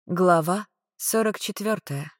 Глава 44.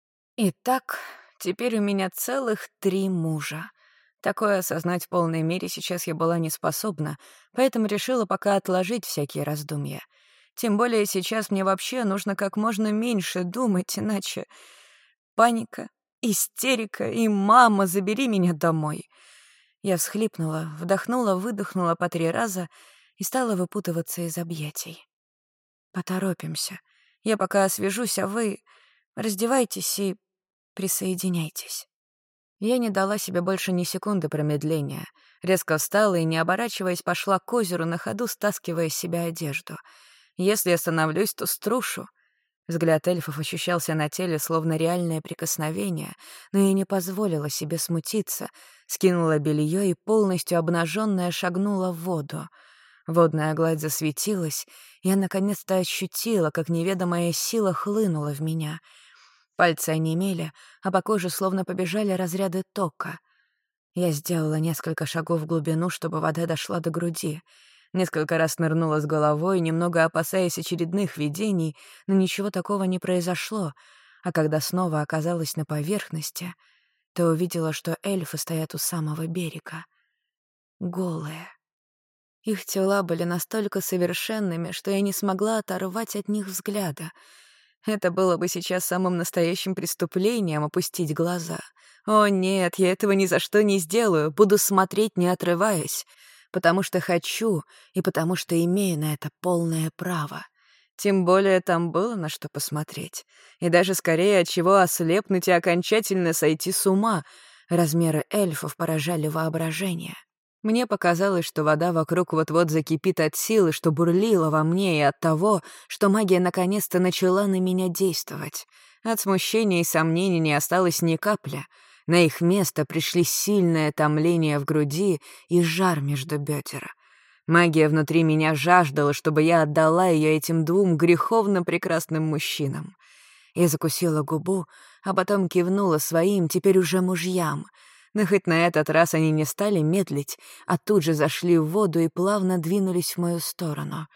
Итак, теперь у меня целых 3 мужа. Такое осознать в полной мере сейчас я была не способна, поэтому решила пока отложить всякие раздумья. Тем более сейчас мне вообще нужно как можно меньше думать, иначе паника, истерика и «мама, забери меня домой». Я всхлипнула, вдохнула-выдохнула по 3 раза и стала выпутываться из объятий. «Поторопимся. Я пока освежусь, а вы раздевайтесь и присоединяйтесь». Я не дала себе больше ни секунды промедления. Резко встала и, не оборачиваясь, пошла к озеру, на ходу стаскивая с себя одежду. Если остановлюсь, то струшу. Взгляд эльфов ощущался на теле, словно реальное прикосновение, но я не позволила себе смутиться, скинула белье и, полностью обнаженная, шагнула в воду. Водная гладь засветилась, и я наконец-то ощутила, как неведомая сила хлынула в меня. Пальцы онемели, а по коже словно побежали разряды тока. Я сделала несколько шагов в глубину, чтобы вода дошла до груди. Несколько раз нырнула с головой, немного опасаясь очередных видений, но ничего такого не произошло, а когда снова оказалась на поверхности, то увидела, что эльфы стоят у самого берега. Голые. Их тела были настолько совершенными, что я не смогла оторвать от них взгляда. Это было бы сейчас самым настоящим преступлением — опустить глаза. О нет, я этого ни за что не сделаю, буду смотреть, не отрываясь, потому что хочу и потому что имею на это полное право. Тем более там было на что посмотреть. И даже скорее от чего ослепнуть и окончательно сойти с ума. Размеры эльфов поражали воображение. Мне показалось, что вода вокруг вот-вот закипит от силы, что бурлила во мне, и от того, что магия наконец-то начала на меня действовать. От смущения и сомнений не осталось ни капли. На их место пришли сильное томление в груди и жар между бедер. Магия внутри меня жаждала, чтобы я отдала ее этим двум греховно прекрасным мужчинам. Я закусила губу, а потом кивнула своим, теперь уже мужьям — но хоть на этот раз они не стали медлить, а тут же зашли в воду и плавно двинулись в мою сторону.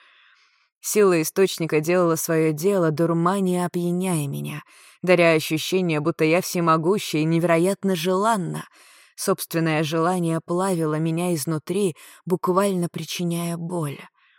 Сила источника делала свое дело, дурманя и опьяняя меня, даря ощущение, будто я всемогуща и невероятно желанна. Собственное желание плавило меня изнутри, буквально причиняя боль.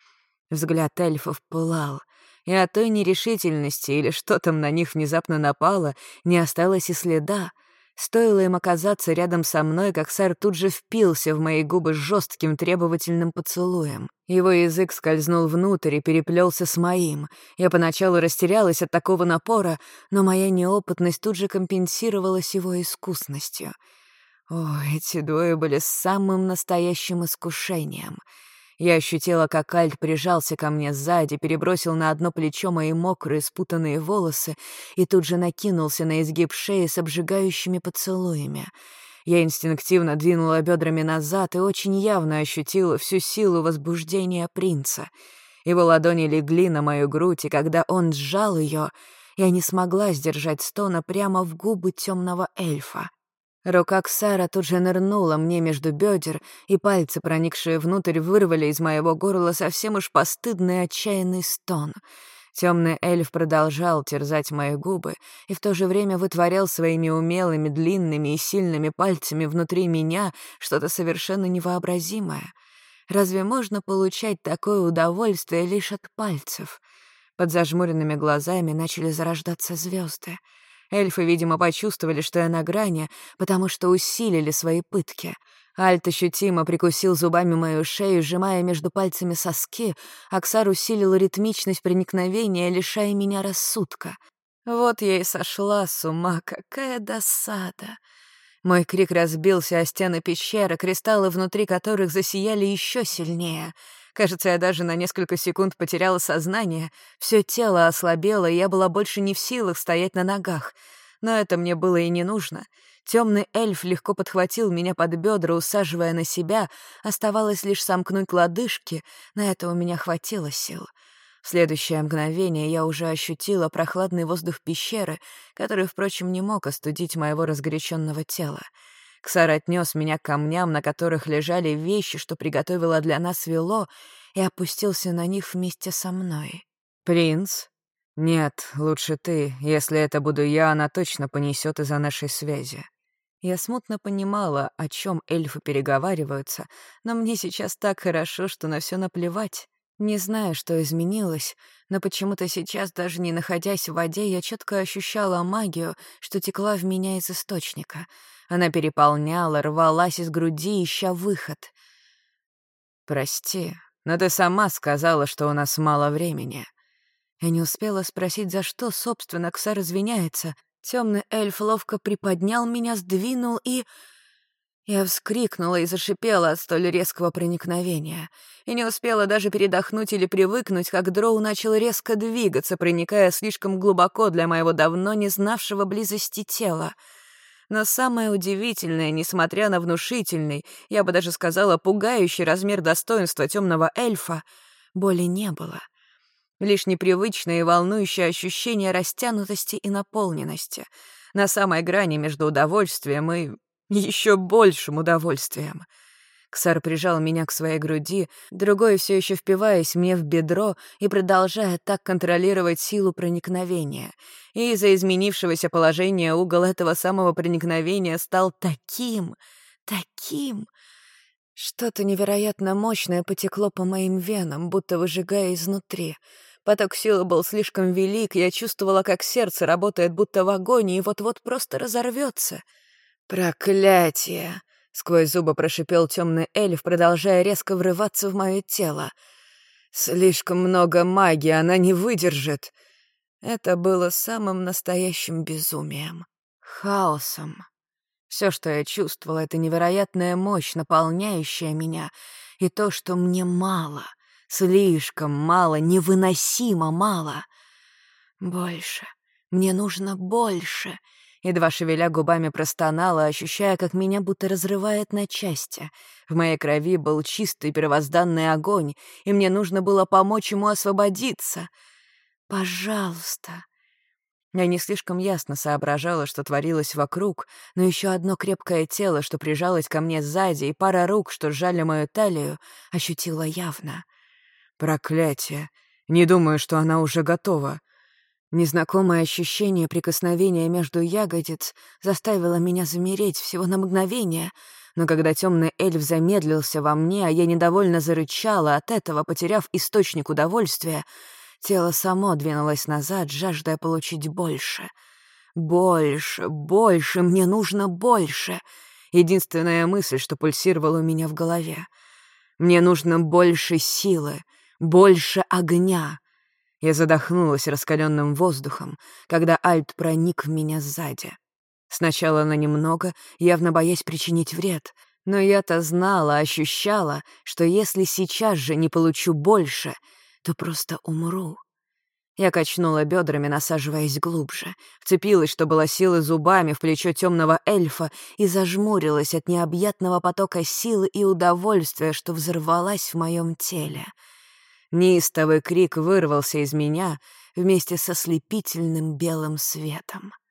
Взгляд эльфов пылал, и от той нерешительности или что там на них внезапно напало, не осталось и следа. Стоило им оказаться рядом со мной, как сэр тут же впился в мои губы жестким требовательным поцелуем. Его язык скользнул внутрь и переплелся с моим. Я поначалу растерялась от такого напора, но моя неопытность тут же компенсировалась его искусностью. О, эти двое были самым настоящим искушением. Я ощутила, как Альт прижался ко мне сзади, перебросил на одно плечо мои мокрые спутанные волосы и тут же накинулся на изгиб шеи с обжигающими поцелуями. Я инстинктивно двинула бедрами назад и очень явно ощутила всю силу возбуждения принца. Его ладони легли на мою грудь, и когда он сжал ее, я не смогла сдержать стона прямо в губы темного эльфа. Рука Ксара тут же нырнула мне между бедер, и пальцы, проникшие внутрь, вырвали из моего горла совсем уж постыдный отчаянный стон. Темный эльф продолжал терзать мои губы и в то же время вытворял своими умелыми, длинными и сильными пальцами внутри меня что-то совершенно невообразимое. Разве можно получать такое удовольствие лишь от пальцев? Под зажмуренными глазами начали зарождаться звезды. Эльфы, видимо, почувствовали, что я на грани, потому что усилили свои пытки. Альт ощутимо прикусил зубами мою шею, сжимая между пальцами соски, Аксар усилил ритмичность проникновения, лишая меня рассудка. Вот я и сошла с ума, какая досада. Мой крик разбился о стены пещеры, кристаллы внутри которых засияли еще сильнее. Кажется, я даже на несколько секунд потеряла сознание. Все тело ослабело, и я была больше не в силах стоять на ногах. Но это мне было и не нужно. Темный эльф легко подхватил меня под бедра, усаживая на себя. Оставалось лишь сомкнуть лодыжки. На это у меня хватило сил. В следующее мгновение я уже ощутила прохладный воздух пещеры, который, впрочем, не мог остудить моего разгоряченного тела. Ксар отнес меня к камням, на которых лежали вещи, что приготовила для нас Вело, и опустился на них вместе со мной. «Принц, «Нет, лучше ты. Если это буду я, она точно понесет из-за нашей связи». Я смутно понимала, о чем эльфы переговариваются, но мне сейчас так хорошо, что на все наплевать. Не знаю, что изменилось, но почему-то сейчас, даже не находясь в воде, я четко ощущала магию, что текла в меня из источника. Она переполняла, рвалась из груди, ища выход. «Прости, но ты сама сказала, что у нас мало времени». Я не успела спросить, за что, собственно, Ксар извиняется. Темный эльф ловко приподнял меня, сдвинул и... Я вскрикнула и зашипела от столь резкого проникновения. И не успела даже передохнуть или привыкнуть, как дроу начал резко двигаться, проникая слишком глубоко для моего давно не знавшего близости тела. Но самое удивительное, несмотря на внушительный, я бы даже сказала, пугающий размер достоинства темного эльфа, боли не было. Лишь непривычное и волнующее ощущение растянутости и наполненности. На самой грани между удовольствием и еще большим удовольствием. Ксар прижал меня к своей груди, другой все еще впиваясь мне в бедро и продолжая так контролировать силу проникновения. И из-за изменившегося положения угол этого самого проникновения стал таким... Что-то невероятно мощное потекло по моим венам, будто выжигая изнутри. Поток силы был слишком велик, я чувствовала, как сердце работает будто в агонии и вот-вот просто разорвется. «Проклятие!» — сквозь зубы прошипел темный эльф, продолжая резко врываться в мое тело. «Слишком много магии, она не выдержит!» Это было самым настоящим безумием. Хаосом. Все, что я чувствовала, — это невероятная мощь, наполняющая меня, и то, что мне мало, слишком мало, невыносимо мало. Больше. Мне нужно больше. Едва шевеля губами простонала, ощущая, как меня будто разрывает на части. В моей крови был чистый первозданный огонь, и мне нужно было помочь ему освободиться. «Пожалуйста». Я не слишком ясно соображала, что творилось вокруг, но еще одно крепкое тело, что прижалось ко мне сзади, и пара рук, что сжали мою талию, ощутила явно. Проклятие! Не думаю, что она уже готова. Незнакомое ощущение прикосновения между ягодиц заставило меня замереть всего на мгновение, но когда темный эльф замедлился во мне, а я недовольно зарычала от этого, потеряв источник удовольствия, тело само двинулось назад, жаждая получить больше. Больше, больше, мне нужно больше. Единственная мысль, что пульсировала у меня в голове. Мне нужно больше силы, больше огня. Я задохнулась раскаленным воздухом, когда Альт проник в меня сзади. Сначала на немного, явно боясь причинить вред, но я-то знала, ощущала, что если сейчас же не получу больше, то просто умру. Я качнула бедрами, насаживаясь глубже, вцепилась, что было силы, зубами в плечо темного эльфа и зажмурилась от необъятного потока силы и удовольствия, что взорвалась в моем теле. Неистовый крик вырвался из меня вместе со слепительным белым светом.